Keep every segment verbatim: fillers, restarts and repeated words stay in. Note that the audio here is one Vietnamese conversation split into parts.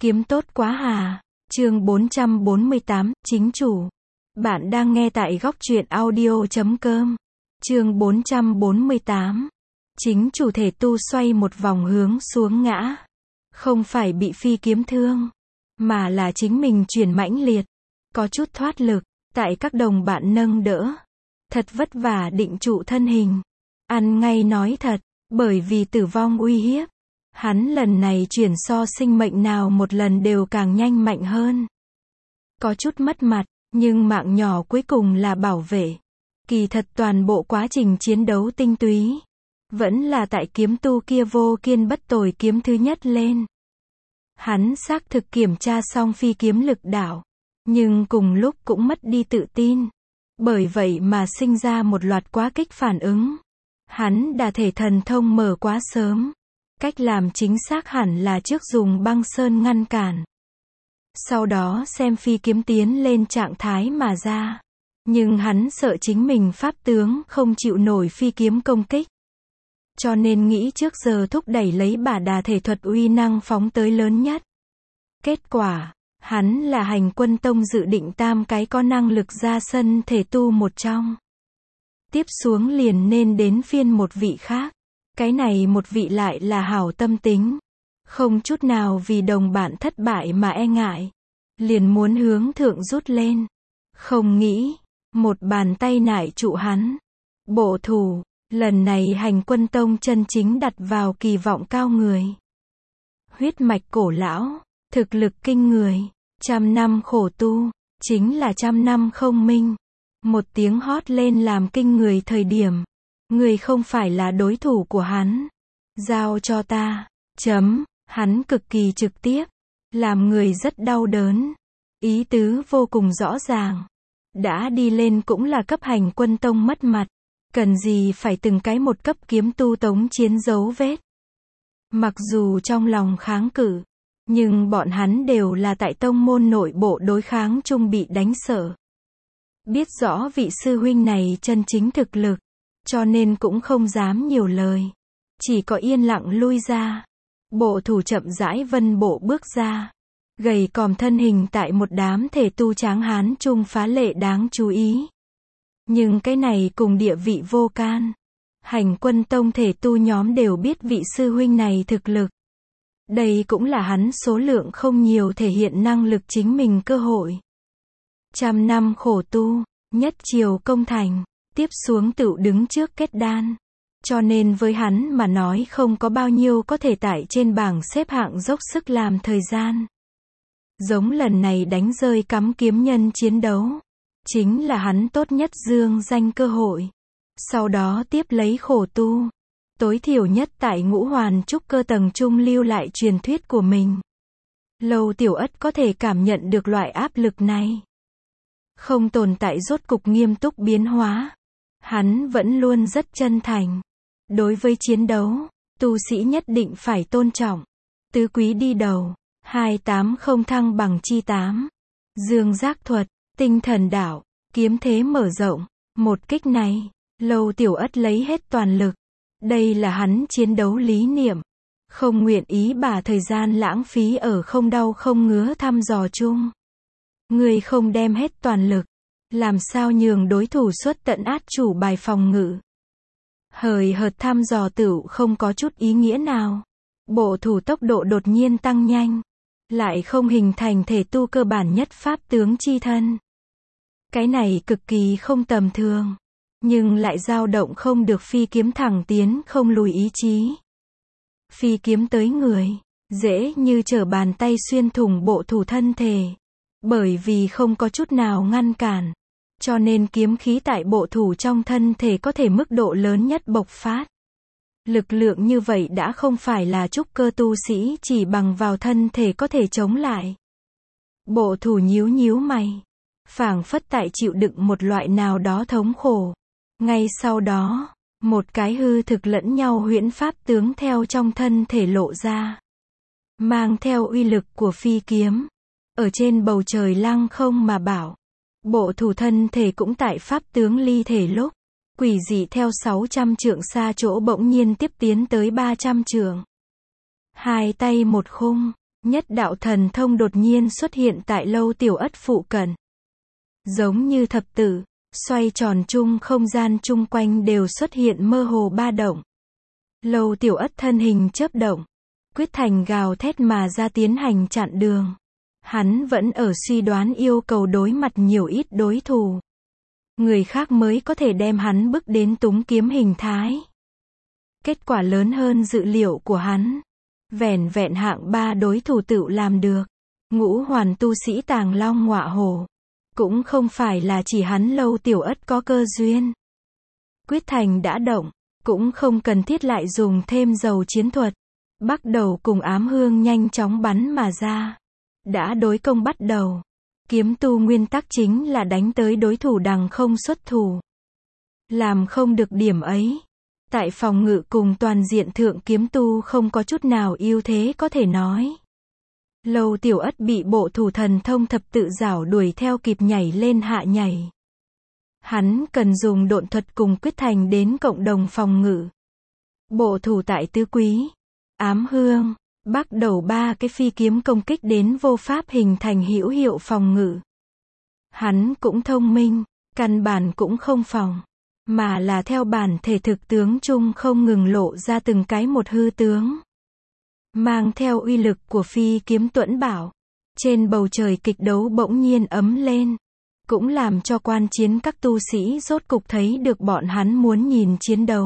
Kiếm tốt quá hà. Chương bốn trăm bốn mươi tám, chính chủ. Bạn đang nghe tại góc truyện audio chấm com. Chương bốn trăm bốn mươi tám. Chính chủ thể tu xoay một vòng hướng xuống ngã. Không phải bị phi kiếm thương, mà là chính mình chuyển mãnh liệt. Có chút thoát lực, tại các đồng bạn nâng đỡ. Thật vất vả định trụ thân hình. Ăn ngay nói thật, bởi vì tử vong uy hiếp. Hắn lần này chuyển so sinh mệnh nào một lần đều càng nhanh mạnh hơn. Có chút mất mặt, nhưng mạng nhỏ cuối cùng là bảo vệ. Kỳ thật toàn bộ quá trình chiến đấu tinh túy, vẫn là tại kiếm tu kia vô kiên bất tồi kiếm thứ nhất lên. Hắn xác thực kiểm tra xong phi kiếm lực đạo, nhưng cùng lúc cũng mất đi tự tin. Bởi vậy mà sinh ra một loạt quá kích phản ứng. Hắn đả thể thần thông mở quá sớm. Cách làm chính xác hẳn là trước dùng băng sơn ngăn cản. Sau đó xem phi kiếm tiến lên trạng thái mà ra. Nhưng hắn sợ chính mình pháp tướng không chịu nổi phi kiếm công kích. Cho nên nghĩ trước giờ thúc đẩy lấy bả đà thể thuật uy năng phóng tới lớn nhất. Kết quả, hắn là Hành Quân Tông dự định tam cái có năng lực ra sân thể tu một trong. Tiếp xuống liền nên đến phiên một vị khác. Cái này một vị lại là hảo tâm tính. Không chút nào vì đồng bạn thất bại mà e ngại. Liền muốn hướng thượng rút lên. Không nghĩ, một bàn tay nải trụ hắn. Bộ thủ, lần này Hành Quân Tông chân chính đặt vào kỳ vọng cao người. Huyết mạch cổ lão, thực lực kinh người, trăm năm khổ tu, chính là trăm năm không minh. Một tiếng hót lên làm kinh người thời điểm. Người không phải là đối thủ của hắn. Giao cho ta. Chấm. Hắn cực kỳ trực tiếp. Làm người rất đau đớn. Ý tứ vô cùng rõ ràng. Đã đi lên cũng là cấp Hành Quân Tông mất mặt. Cần gì phải từng cái một cấp kiếm tu tống chiến dấu vết. Mặc dù trong lòng kháng cự, nhưng bọn hắn đều là tại tông môn nội bộ đối kháng chung bị đánh sợ. Biết rõ vị sư huynh này chân chính thực lực. Cho nên cũng không dám nhiều lời. Chỉ có yên lặng lui ra. Bộ thủ chậm rãi vân bộ bước ra. Gầy còm thân hình tại một đám thể tu tráng hán chung phá lệ đáng chú ý. Nhưng cái này cùng địa vị vô can. Hành Quân Tông thể tu nhóm đều biết vị sư huynh này thực lực. Đây cũng là hắn số lượng không nhiều thể hiện năng lực chính mình cơ hội. Trăm năm khổ tu, nhất triều công thành. Tiếp xuống tựu đứng trước kết đan. Cho nên với hắn mà nói không có bao nhiêu có thể tải trên bảng xếp hạng dốc sức làm thời gian. Giống lần này đánh rơi cắm kiếm nhân chiến đấu. Chính là hắn tốt nhất dương danh cơ hội. Sau đó tiếp lấy khổ tu. Tối thiểu nhất tại ngũ hoàn trúc cơ tầng trung lưu lại truyền thuyết của mình. Lâu Tiểu Ất có thể cảm nhận được loại áp lực này. Không tồn tại rốt cục nghiêm túc biến hóa. Hắn vẫn luôn rất chân thành. Đối với chiến đấu, tu sĩ nhất định phải tôn trọng. Tứ quý đi đầu, hai tám không thăng bằng chi tám. Dương giác thuật, tinh thần đạo, kiếm thế mở rộng. Một kích này, Lâu Tiểu Ất lấy hết toàn lực. Đây là hắn chiến đấu lý niệm. Không nguyện ý bà thời gian lãng phí ở không đau không ngứa thăm dò chung. Người không đem hết toàn lực. Làm sao nhường đối thủ xuất tận át chủ bài phòng ngự. Hời hợt thăm dò tựu không có chút ý nghĩa nào. Bộ thủ tốc độ đột nhiên tăng nhanh. Lại không hình thành thể tu cơ bản nhất pháp tướng chi thân. Cái này cực kỳ không tầm thường. Nhưng lại dao động không được phi kiếm thẳng tiến không lùi ý chí. Phi kiếm tới người, dễ như trở bàn tay xuyên thủng bộ thủ thân thể. Bởi vì không có chút nào ngăn cản. Cho nên kiếm khí tại bộ thủ trong thân thể có thể mức độ lớn nhất bộc phát. Lực lượng như vậy đã không phải là trúc cơ tu sĩ chỉ bằng vào thân thể có thể chống lại. Bộ thủ nhíu nhíu mày. Phảng phất tại chịu đựng một loại nào đó thống khổ. Ngay sau đó, một cái hư thực lẫn nhau huyễn pháp tướng theo trong thân thể lộ ra. Mang theo uy lực của phi kiếm. Ở trên bầu trời lăng không mà bảo. Bộ thủ thân thể cũng tại pháp tướng ly thể lúc. Quỷ dị theo sáu trăm trượng xa chỗ bỗng nhiên tiếp tiến tới ba trăm trượng. Hai tay một khung, Nhất đạo thần thông đột nhiên xuất hiện tại Lâu Tiểu Ất phụ cận. Giống như thập tự, xoay tròn chung không gian chung quanh đều xuất hiện mơ hồ ba động. Lâu Tiểu Ất thân hình chớp động, quyết thành gào thét mà ra tiến hành chặn đường. Hắn vẫn ở suy đoán yêu cầu đối mặt nhiều ít đối thủ. Người khác mới có thể đem hắn bức đến túng kiếm hình thái. Kết quả lớn hơn dự liệu của hắn. Vẻn vẹn hạng ba đối thủ tự làm được. Ngũ hoàn tu sĩ Tàng Long Ngọa Hổ. Cũng không phải là chỉ hắn Lâu Tiểu Ất có cơ duyên. Quyết thành đã động, cũng không cần thiết lại dùng thêm dầu chiến thuật. Bắt đầu cùng ám hương nhanh chóng bắn mà ra. Đã đối công bắt đầu. Kiếm tu nguyên tắc chính là đánh tới đối thủ đằng không xuất thủ. Làm không được điểm ấy. Tại phòng ngự cùng toàn diện thượng kiếm tu không có chút nào ưu thế có thể nói. Lâu Tiểu Ất bị bộ thủ thần thông thập tự giảo đuổi theo kịp nhảy lên hạ nhảy. Hắn cần dùng độn thuật cùng quyết thành đến cộng đồng phòng ngự. Bộ thủ tại tứ quý, ám hương, bắt đầu ba cái phi kiếm công kích đến vô pháp hình thành hữu hiệu phòng ngự. Hắn cũng thông minh, căn bản cũng không phòng, mà là theo bản thể thực tướng chung không ngừng lộ ra từng cái một hư tướng. Mang theo uy lực của phi kiếm tuẫn bảo. Trên bầu trời kịch đấu bỗng nhiên ấm lên. Cũng làm cho quan chiến các tu sĩ rốt cục thấy được bọn hắn muốn nhìn chiến đấu.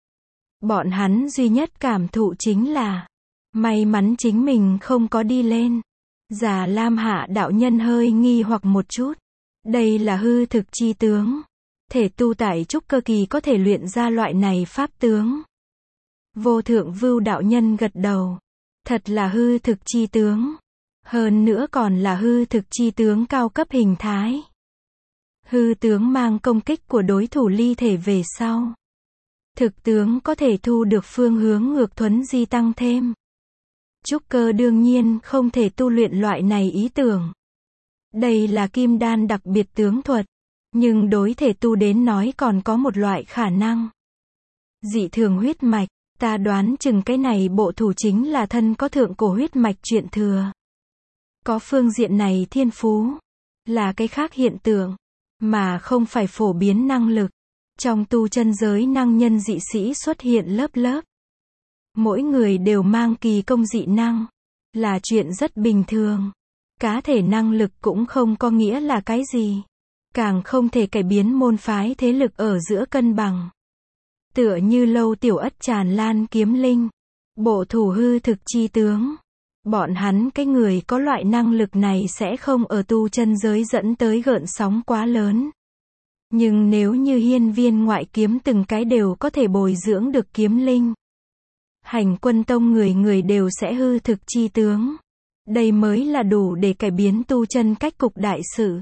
Bọn hắn duy nhất cảm thụ chính là may mắn chính mình không có đi lên. Già Lam Hạ đạo nhân hơi nghi hoặc một chút. Đây là hư thực chi tướng. Thể tu tại trúc cơ kỳ có thể luyện ra loại này pháp tướng. Vô Thượng Vưu đạo nhân gật đầu. Thật là hư thực chi tướng. Hơn nữa còn là hư thực chi tướng cao cấp hình thái. Hư tướng mang công kích của đối thủ ly thể về sau. Thực tướng có thể thu được phương hướng ngược thuấn di tăng thêm. Trúc cơ đương nhiên không thể tu luyện loại này ý tưởng. Đây là kim đan đặc biệt tướng thuật. Nhưng đối thể tu đến nói còn có một loại khả năng. Dị thường huyết mạch. Ta đoán chừng cái này bộ thủ chính là thân có thượng cổ huyết mạch chuyện thừa. Có phương diện này thiên phú. Là cái khác hiện tượng. Mà không phải phổ biến năng lực. Trong tu chân giới năng nhân dị sĩ xuất hiện lớp lớp. Mỗi người đều mang kỳ công dị năng. Là chuyện rất bình thường. Cá thể năng lực cũng không có nghĩa là cái gì. Càng không thể cải biến môn phái thế lực ở giữa cân bằng. Tựa như Lâu Tiểu Ất tràn lan kiếm linh. Bộ thủ hư thực chi tướng. Bọn hắn cái người có loại năng lực này sẽ không ở tu chân giới dẫn tới gợn sóng quá lớn. Nhưng nếu như hiên viên ngoại kiếm từng cái đều có thể bồi dưỡng được kiếm linh. Hành quân tông người người đều sẽ hư thực chi tướng. Đây mới là đủ để cải biến tu chân cách cục đại sự.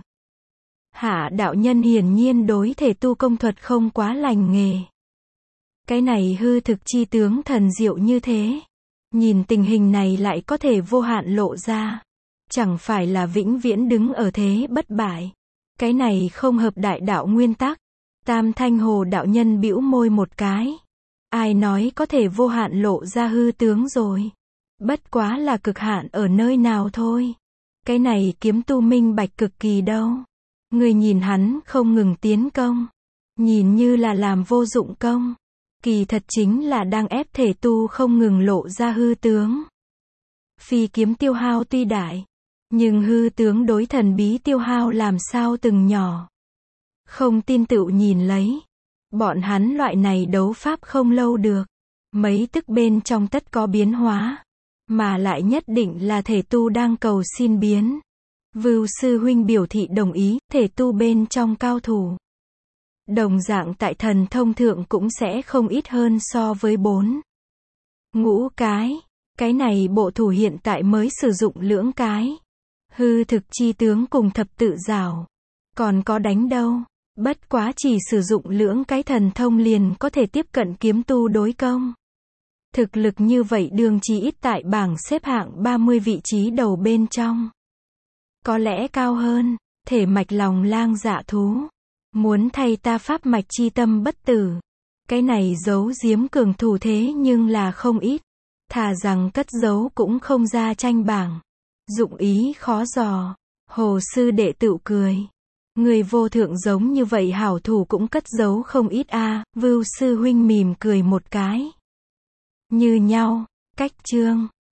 Hạ đạo nhân hiển nhiên đối thể tu công thuật không quá lành nghề. Cái này hư thực chi tướng thần diệu như thế. Nhìn tình hình này lại có thể vô hạn lộ ra. Chẳng phải là vĩnh viễn đứng ở thế bất bại. Cái này không hợp đại đạo nguyên tắc. Tam Thanh Hồ đạo nhân bĩu môi một cái. Ai nói có thể vô hạn lộ ra hư tướng rồi. Bất quá là cực hạn ở nơi nào thôi. Cái này kiếm tu minh bạch cực kỳ đâu. Người nhìn hắn không ngừng tiến công. Nhìn như là làm vô dụng công. Kỳ thật chính là đang ép thể tu không ngừng lộ ra hư tướng. Phi kiếm tiêu hao tuy đại. Nhưng hư tướng đối thần bí tiêu hao làm sao từng nhỏ. Không tin tựu nhìn lấy. Bọn hắn loại này đấu pháp không lâu được. Mấy tức bên trong tất có biến hóa. Mà lại nhất định là thể tu đang cầu xin biến. Vưu sư huynh biểu thị đồng ý, thể tu bên trong cao thủ. Đồng dạng tại thần thông thượng cũng sẽ không ít hơn so với bốn. Ngũ cái. Cái này bộ thủ hiện tại mới sử dụng lưỡng cái. Hư thực chi tướng cùng thập tự giảo. Còn có đánh đâu. Bất quá chỉ sử dụng lưỡng cái thần thông liền có thể tiếp cận kiếm tu đối công. Thực lực như vậy đường chỉ ít tại bảng xếp hạng ba mươi vị trí đầu bên trong. Có lẽ cao hơn. Thể mạch lòng lang dạ thú. Muốn thay ta pháp mạch chi tâm bất tử. Cái này giấu giếm cường thủ thế nhưng là không ít. thà rằng cất giấu cũng không ra tranh bảng. Dụng ý khó dò. Hồ sư đệ tựu cười. Người vô thượng giống như vậy hảo thủ cũng cất giấu không ít a. À. Vưu sư huynh mỉm cười một cái. Như nhau. Cách chương.